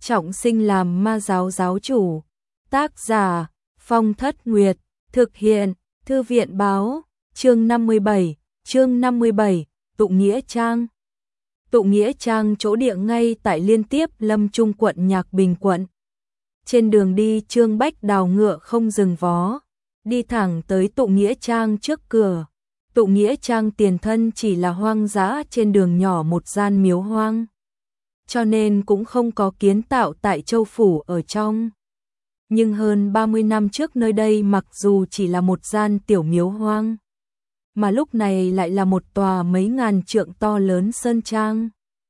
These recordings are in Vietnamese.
trọng sinh làm ma giáo giáo chủ. Tác giả Phong Thất Nguyệt. Thực hiện Thư viện Báo. Chương 57, Tụng Nghĩa Trang. Tụng Nghĩa Trang chỗ địa ngay tại liên tiếp Lâm Trung quận Nhạc Bình quận. Trên đường đi Trương Bách Đào ngựa không dừng vó, đi thẳng tới Tụng Nghĩa Trang trước cửa. Tụng Nghĩa Trang tiền thân chỉ là hoang dã trên đường nhỏ một gian miếu hoang, cho nên cũng không có kiến tạo tại châu phủ ở trong. Nhưng hơn 30 năm trước nơi đây mặc dù chỉ là một gian tiểu miếu hoang, mà lúc này lại là một tòa mấy ngàn trượng to lớn sơn trang.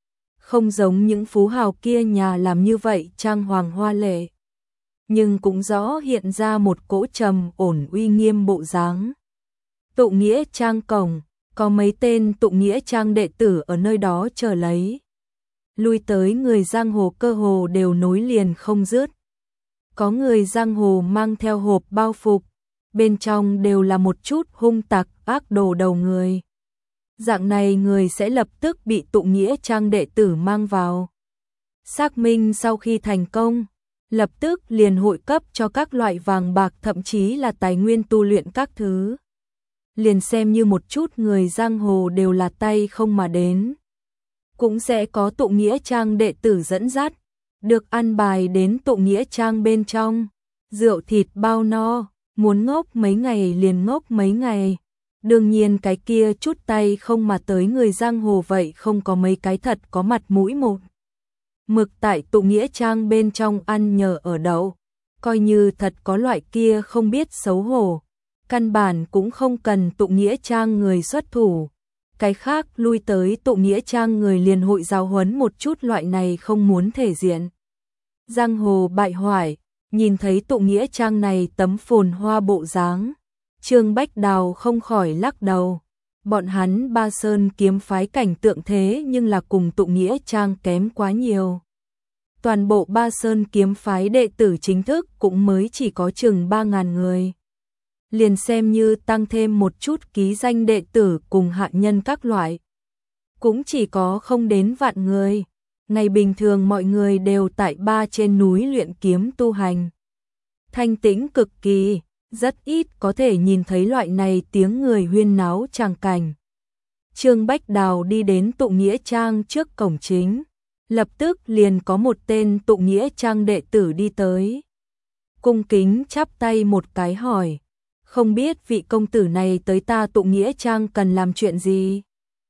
Không giống những phú hào kia nhà làm như vậy trang hoàng hoa lệ, nhưng cũng rõ hiện ra một cỗ trầm ổn uy nghiêm bộ dáng. Tụng Nghĩa Trang cổng, có mấy tên Tụng Nghĩa Trang đệ tử ở nơi đó chờ lấy. Lui tới người giang hồ cơ hồ đều nối liền không dứt. Có người giang hồ mang theo hộp bao phục, bên trong đều là một chút hung tặc ác đồ đầu người. Dạng này người sẽ lập tức bị Tụng Nghĩa Trang đệ tử mang vào. Xác minh sau khi thành công, lập tức liền hội cấp cho các loại vàng bạc thậm chí là tài nguyên tu luyện các thứ. Liền xem như một chút người giang hồ đều là tay không mà đến. Cũng sẽ có Tụng Nghĩa Trang đệ tử dẫn dắt, được ăn bài đến Tụng Nghĩa Trang bên trong. Rượu thịt bao no, muốn ngốc mấy ngày liền ngốc mấy ngày. Đương nhiên cái kia chút tay không mà tới người giang hồ vậy không có mấy cái thật có mặt mũi một mực tại Tụng Nghĩa Trang bên trong ăn nhờ ở đậu. Coi như thật có loại kia không biết xấu hổ, căn bản cũng không cần Tụng Nghĩa Trang người xuất thủ. Cái khác lui tới Tụng Nghĩa Trang người liền hội giáo huấn một chút loại này không muốn thể diện giang hồ bại hoại. Nhìn thấy Tụng Nghĩa Trang này tấm phồn hoa bộ dáng, Trương Bách Đào không khỏi lắc đầu. Bọn hắn Ba Sơn kiếm phái cảnh tượng thế nhưng là cùng Tụng Nghĩa Trang kém quá nhiều. Toàn bộ Ba Sơn kiếm phái đệ tử chính thức cũng mới chỉ có chừng 3.000 người. Liền xem như tăng thêm một chút ký danh đệ tử cùng hạ nhân các loại, cũng chỉ có không đến vạn người. Ngày bình thường mọi người đều tại ba trên núi luyện kiếm tu hành, thanh tĩnh cực kỳ, rất ít có thể nhìn thấy loại này tiếng người huyên náo tràng cảnh. Trương Bách Đào đi đến Tụng Nghĩa Trang trước cổng chính, lập tức liền có một tên Tụng Nghĩa Trang đệ tử đi tới. Cung kính chắp tay một cái hỏi, không biết vị công tử này tới ta Tụng Nghĩa Trang cần làm chuyện gì?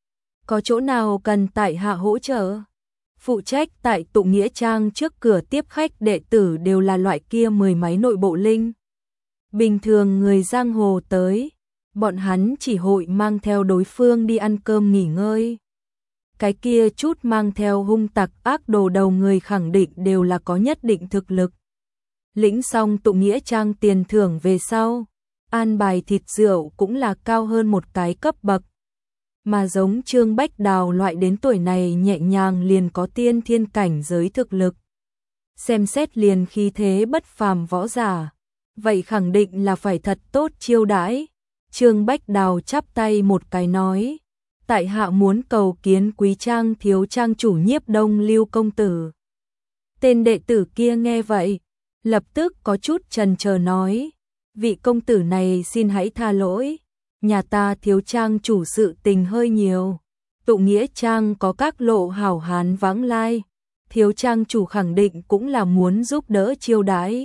Có chỗ nào cần tại hạ hỗ trợ? Phụ trách tại Tụng Nghĩa Trang trước cửa tiếp khách đệ tử đều là loại kia mười mấy nội bộ linh. Bình thường người giang hồ tới, bọn hắn chỉ hội mang theo đối phương đi ăn cơm nghỉ ngơi. Cái kia chút mang theo hung tặc ác đồ đầu người khẳng định đều là có nhất định thực lực. Lĩnh xong Tụng Nghĩa Trang tiền thưởng về sau, an bài thịt rượu cũng là cao hơn một cái cấp bậc. Mà giống Trương Bách Đào loại đến tuổi này nhẹ nhàng liền có tiên thiên cảnh giới thực lực, xem xét liền khí thế bất phàm võ giả, vậy khẳng định là phải thật tốt chiêu đãi. Trương Bách Đào chắp tay một cái nói, tại hạ muốn cầu kiến Quý Trang thiếu trang chủ Nhiếp Đông Lưu công tử. Tên đệ tử kia nghe vậy, lập tức có chút chần chờ nói, vị công tử này xin hãy tha lỗi, nhà ta thiếu trang chủ sự tình hơi nhiều. Tụng Nghĩa Trang có các lộ hảo hán vãng lai, thiếu trang chủ khẳng định cũng là muốn giúp đỡ chiêu đãi.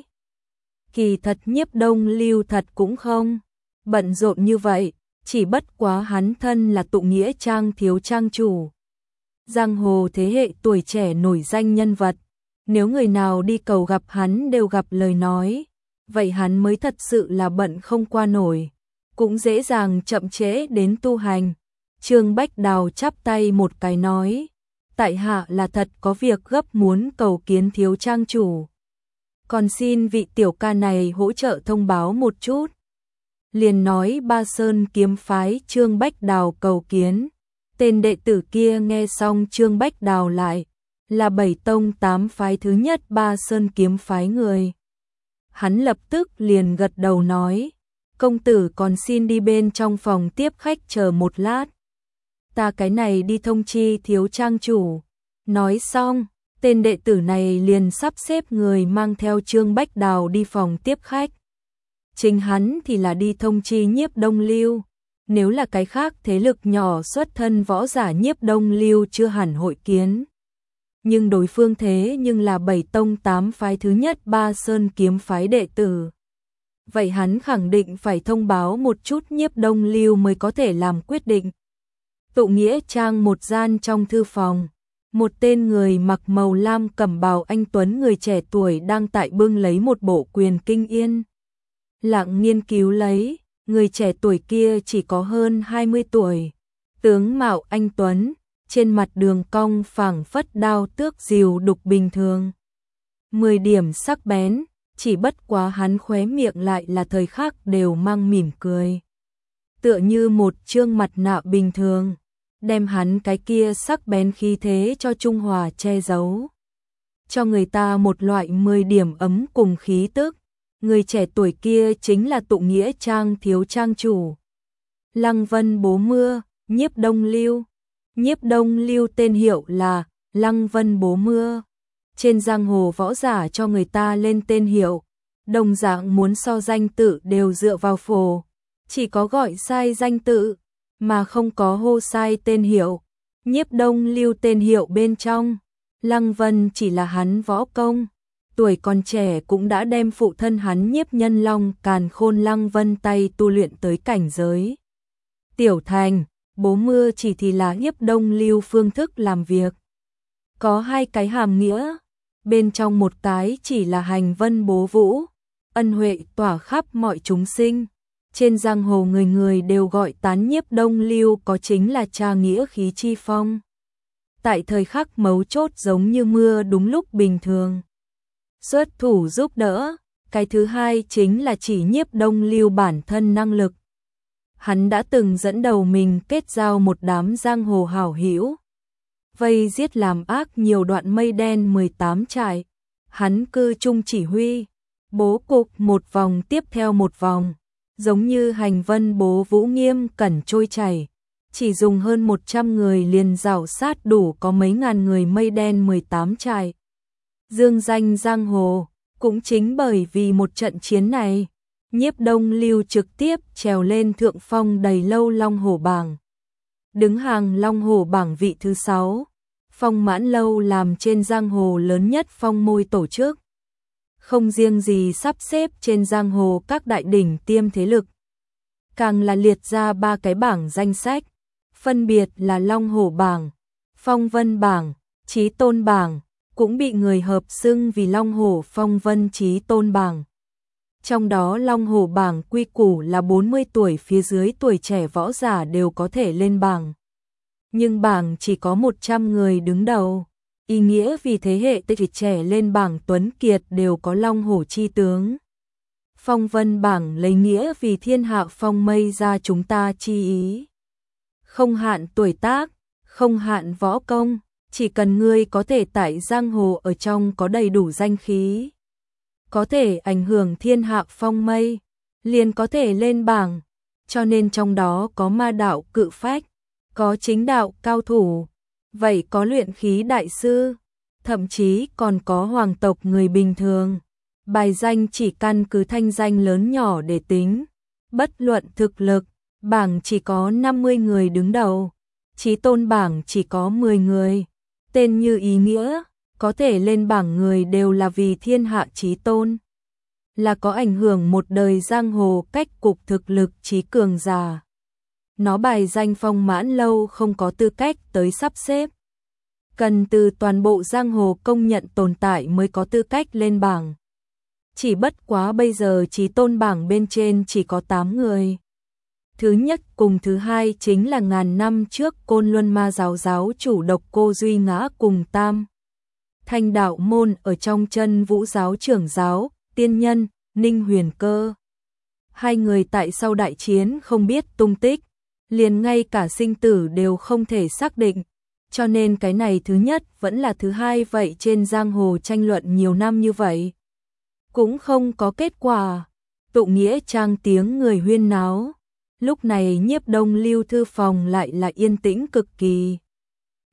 Kỳ thật Nhiếp Đông Lưu thật cũng không bận rộn như vậy, chỉ bất quá hắn thân là Tụng Nghĩa Trang thiếu trang chủ, giang hồ thế hệ tuổi trẻ nổi danh nhân vật, nếu người nào đi cầu gặp hắn đều gặp lời nói, vậy hắn mới thật sự là bận không qua nổi, cũng dễ dàng chậm trễ đến tu hành. Trương Bách Đào chắp tay một cái nói, tại hạ là thật có việc gấp muốn cầu kiến thiếu trang chủ, còn xin vị tiểu ca này hỗ trợ thông báo một chút. Liền nói Ba Sơn kiếm phái Trương Bách Đào cầu kiến. Tên đệ tử kia nghe xong Trương Bách Đào lại là 7 tông 8 phái thứ nhất Ba Sơn kiếm phái người. Hắn lập tức liền gật đầu nói, công tử còn xin đi bên trong phòng tiếp khách chờ một lát. Ta cái này đi thông chi thiếu trang chủ. Nói xong, Tên đệ tử này liền sắp xếp người mang theo Trương Bách Đào đi phòng tiếp khách. Chính hắn thì là đi thông chi Nhiếp Đông Lưu. Nếu là cái khác thế lực nhỏ xuất thân võ giả Nhiếp Đông Lưu chưa hẳn hội kiến. Nhưng đối phương thế nhưng là 7 tông 8 phái thứ nhất Ba Sơn kiếm phái đệ tử. Vậy hắn khẳng định phải thông báo một chút Nhiếp Đông Lưu mới có thể làm quyết định. Tụ Nghĩa Trang một gian trong thư phòng. Một tên người mặc màu lam cẩm bào anh tuấn người trẻ tuổi đang tại bưng lấy một bộ quyền kinh yên. Lặng nghiên cứu lấy, người trẻ tuổi kia chỉ có hơn 20 tuổi. Tướng mạo anh tuấn, trên mặt đường cong phảng phất đao tước rìu đục bình thường. 10 điểm sắc bén, chỉ bất quá hắn khóe miệng lại là thời khắc đều mang mỉm cười. Tựa như một trương mặt nạ bình thường, đem hắn cái kia sắc bén khí thế cho trung hòa che giấu. Cho người ta một loại 10 điểm ấm cùng khí tức. Người trẻ tuổi kia chính là Tụ Nghĩa Trang thiếu trang chủ. Lăng Vân Bố Mưa, Nhiếp Đông Lưu. Nhiếp Đông Lưu tên hiệu là Lăng Vân Bố Mưa. Trên giang hồ võ giả cho người ta lên tên hiệu, đồng dạng muốn so danh tự đều dựa vào phổ. Chỉ có gọi sai danh tự, mà không có hô sai tên hiệu. Nhiếp Đông Lưu tên hiệu bên trong, Lăng Vân chỉ là hắn võ công. Tuổi còn trẻ cũng đã đem phụ thân hắn Nhiếp Nhân Long Càn Khôn Lăng Vân tay tu luyện tới cảnh giới tiểu thành. Bố Mưa chỉ thì là Nhiếp Đông Lưu phương thức làm việc. Có hai cái hàm nghĩa, bên trong một cái chỉ là hành vân bố vũ, ân huệ tỏa khắp mọi chúng sinh. Trên giang hồ người người đều gọi tán Nhiếp Đông Lưu có chính là cha nghĩa khí chi phong. Tại thời khắc mấu chốt giống như mưa đúng lúc bình thường. Xuất thủ giúp đỡ, cái thứ hai chính là chỉ Nhiếp Đông Lưu bản thân năng lực. Hắn đã từng dẫn đầu mình kết giao một đám giang hồ hảo hữu, vây giết làm ác nhiều đoạn mây đen 18 trại. Hắn cư trung chỉ huy, bố cục một vòng tiếp theo một vòng, giống như hành vân bố vũ nghiêm cẩn trôi chảy. Chỉ dùng hơn 100 người liền rảo sát đủ có mấy ngàn người mây đen 18 trại. Dương danh giang hồ, cũng chính bởi vì một trận chiến này, Nhiếp Đông Lưu trực tiếp trèo lên thượng phong đầy lâu Long Hổ bảng. Đứng hàng Long Hổ bảng vị thứ 6, Phong Mãn Lâu làm trên giang hồ lớn nhất phong môi tổ chức. Không riêng gì sắp xếp trên giang hồ các đại đỉnh tiêm thế lực, càng là liệt ra 3 cái bảng danh sách, phân biệt là Long Hổ bảng, Phong Vân bảng, Chí Tôn bảng, cũng bị người hợp xưng vì Long Hổ Phong Vân Chí Tôn bảng. Trong đó Long Hổ bảng quy củ là 40 tuổi phía dưới tuổi trẻ võ giả đều có thể lên bảng. Nhưng bảng chỉ có 100 người đứng đầu. Ý nghĩa vì thế hệ tuổi trẻ lên bảng tuấn kiệt đều có Long Hổ chi tướng. Phong Vân bảng lấy nghĩa vì thiên hạ phong mây ra chúng ta chi ý. Không hạn tuổi tác, không hạn võ công, chỉ cần ngươi có thể tại giang hồ ở trong có đầy đủ danh khí, có thể ảnh hưởng thiên hạ phong mây, liền có thể lên bảng. Cho nên trong đó có ma đạo cự phách, có chính đạo cao thủ, vậy có luyện khí đại sư, thậm chí còn có hoàng tộc người bình thường. Bài danh chỉ căn cứ thanh danh lớn nhỏ để tính, bất luận thực lực, bảng chỉ có 50 người đứng đầu, Chí Tôn bảng chỉ có 10 người. Tên như ý nghĩa, có thể lên bảng người đều là vì thiên hạ chí tôn, là có ảnh hưởng một đời giang hồ cách cục thực lực trí cường giả. Nó bài danh Phong Mãn Lâu không có tư cách tới sắp xếp, cần từ toàn bộ giang hồ công nhận tồn tại mới có tư cách lên bảng. Chỉ bất quá bây giờ Chí Tôn bảng bên trên chỉ có 8 người. Thứ nhất cùng thứ hai chính là ngàn năm trước Côn Luân Ma giáo giáo chủ Độc Cô Duy Ngã cùng Tam Thanh đạo môn ở trong Chân Vũ giáo trưởng giáo, tiên nhân, Ninh Huyền Cơ. Hai người tại sau đại chiến không biết tung tích, liền ngay cả sinh tử đều không thể xác định, cho nên cái này thứ nhất vẫn là thứ hai. Vậy trên giang hồ tranh luận nhiều năm như vậy, cũng không có kết quả. Tụ Nghĩa Trang tiếng người huyên náo. Lúc này Nhiếp Đông Lưu thư phòng lại là yên tĩnh cực kỳ.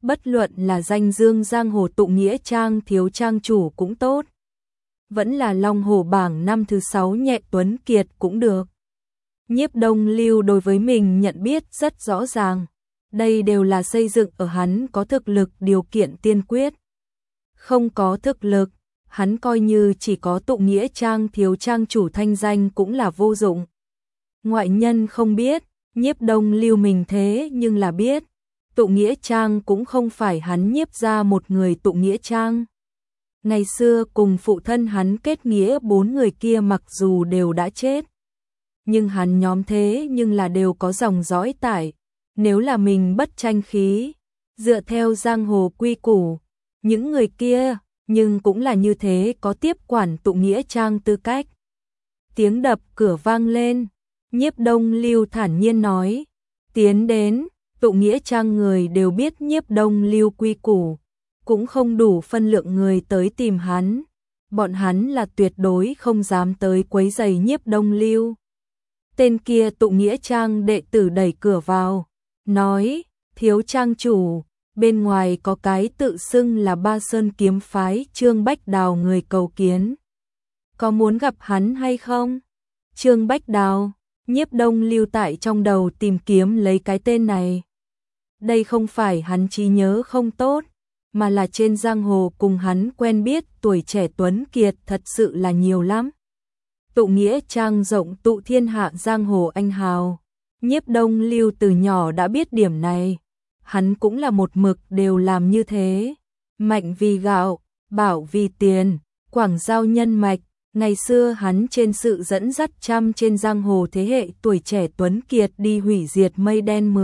bất luận là danh dương giang hồ tụ nghĩa trang thiếu trang chủ cũng tốt, vẫn là Long Hổ bảng năm thứ 6 Nhẹ Tuấn Kiệt cũng được. Nhiếp Đông Lưu đối với mình nhận biết rất rõ ràng, đây đều là xây dựng ở hắn có thực lực điều kiện tiên quyết. Không có thực lực, hắn coi như chỉ có tụ nghĩa trang thiếu trang chủ thanh danh cũng là vô dụng. Ngoại nhân không biết, Nhiếp Đông Lưu mình thế nhưng là biết, tụ nghĩa trang cũng không phải hắn nhiếp ra một người tụ nghĩa trang. Ngày xưa cùng phụ thân hắn kết nghĩa 4 người kia mặc dù đều đã chết, nhưng hắn nhóm thế nhưng là đều có dòng dõi tải. Nếu là mình bất tranh khí, dựa theo giang hồ quy củ, những người kia, nhưng cũng là như thế có tiếp quản tụ nghĩa trang tư cách. Tiếng đập cửa vang lên, Nhiếp Đông Lưu thản nhiên nói, tiến đến, tụ nghĩa trang người đều biết Nhiếp Đông Lưu quy củ, cũng không đủ phân lượng người tới tìm hắn, bọn hắn là tuyệt đối không dám tới quấy rầy Nhiếp Đông Lưu. Tên kia tụ nghĩa trang đệ tử đẩy cửa vào, nói, thiếu trang chủ, bên ngoài có cái tự xưng là Ba Sơn kiếm phái Trương Bách Đào người cầu kiến. Có muốn gặp hắn hay không? Trương Bách Đào, Nhiếp Đông Lưu tại trong đầu tìm kiếm lấy cái tên này. Đây không phải hắn trí nhớ không tốt, mà là trên giang hồ cùng hắn quen biết tuổi trẻ tuấn kiệt thật sự là nhiều lắm. Tụ nghĩa trang rộng tụ thiên hạ giang hồ anh hào. Nhiếp Đông Lưu từ nhỏ đã biết điểm này, hắn cũng là một mực đều làm như thế. Mạnh vì gạo, bảo vì tiền, quảng giao nhân mạch. Ngày xưa hắn trên sự dẫn dắt trăm trên giang hồ thế hệ tuổi trẻ tuấn kiệt đi hủy diệt mây đen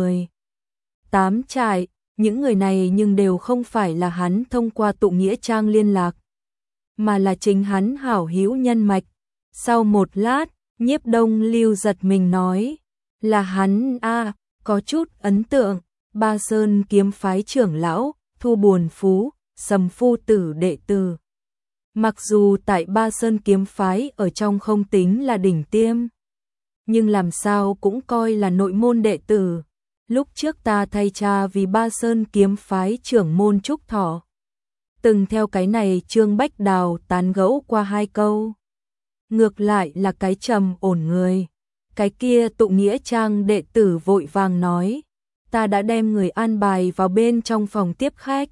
18 trại, những người này nhưng đều không phải là hắn thông qua tụ nghĩa trang liên lạc, mà là chính hắn hảo hữu nhân mạch. Sau một lát, Nhiếp Đông Lưu giật mình nói, là hắn a, có chút ấn tượng, Ba Sơn kiếm phái trưởng lão, Thu Buồn Phú, Sầm Phu tử đệ tử. Mặc dù tại Ba Sơn kiếm phái ở trong không tính là đỉnh tiêm, nhưng làm sao cũng coi là nội môn đệ tử. Lúc trước ta thay cha vì Ba Sơn kiếm phái trưởng môn Trúc Thọ, từng theo cái này Trương Bách Đào tán gẫu qua 2 câu. Ngược lại là cái trầm ổn người. Cái kia tụ nghĩa trang đệ tử vội vàng nói, ta đã đem người an bài vào bên trong phòng tiếp khách.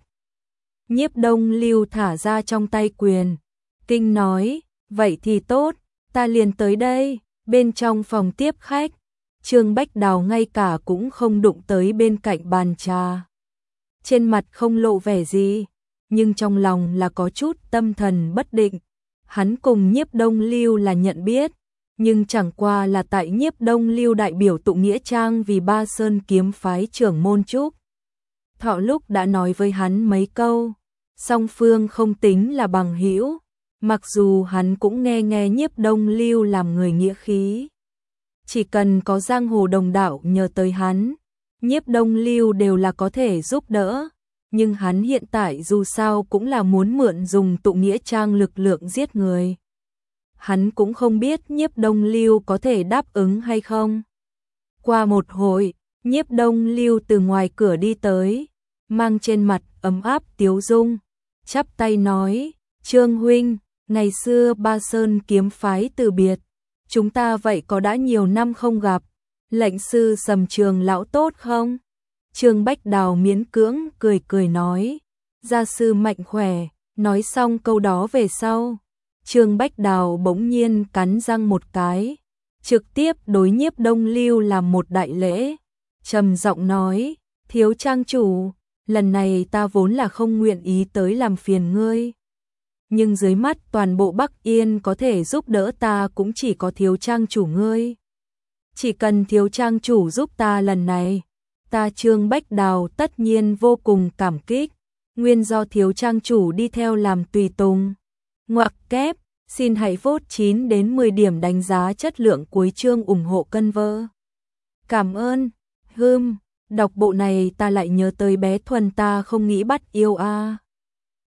Nhiếp Đông Lưu thả ra trong tay quyền, kinh nói, vậy thì tốt, ta liền tới đây. Bên trong phòng tiếp khách, Trương Bách Đào ngay cả cũng không đụng tới bên cạnh bàn trà. Trên mặt không lộ vẻ gì, nhưng trong lòng là có chút tâm thần bất định. Hắn cùng Nhiếp Đông Lưu là nhận biết, nhưng chẳng qua là tại Nhiếp Đông Lưu đại biểu tụ nghĩa trang vì Ba Sơn kiếm phái trưởng môn Trúc Thọ lúc đã nói với hắn mấy câu, song phương không tính là bằng hữu, mặc dù hắn cũng nghe Nhiếp Đông Lưu làm người nghĩa khí. Chỉ cần có giang hồ đồng đạo nhờ tới hắn, Nhiếp Đông Lưu đều là có thể giúp đỡ. Nhưng hắn hiện tại dù sao cũng là muốn mượn dùng tụ nghĩa trang lực lượng giết người. Hắn cũng không biết Nhiếp Đông Lưu có thể đáp ứng hay không. Qua một hồi, Nhiếp Đông Lưu từ ngoài cửa đi tới, mang trên mặt ấm áp tiếu dung, chắp tay nói, Trương huynh, ngày xưa Ba Sơn kiếm phái từ biệt, chúng ta vậy có đã nhiều năm không gặp, lệnh sư Sầm Trường lão tốt không? Trương Bách Đào miễn cưỡng cười nói, gia sư mạnh khỏe. Nói xong câu đó về sau, Trương Bách Đào bỗng nhiên cắn răng một cái, trực tiếp đối Nhiếp Đông Lưu làm một đại lễ, trầm giọng nói, thiếu trang chủ, lần này ta vốn là không nguyện ý tới làm phiền ngươi, nhưng dưới mắt toàn bộ Bắc Yên có thể giúp đỡ ta cũng chỉ có thiếu trang chủ ngươi. Chỉ cần thiếu trang chủ giúp ta lần này, ta Trương Bách Đào tất nhiên vô cùng cảm kích, nguyên do thiếu trang chủ đi theo làm tùy tùng. Ngoặc kép, xin hãy vote 9 đến 10 điểm đánh giá chất lượng cuối chương ủng hộ cân vơ. Cảm ơn. Đọc bộ này ta lại nhớ tới bé Thuần ta không nghĩ bắt yêu a.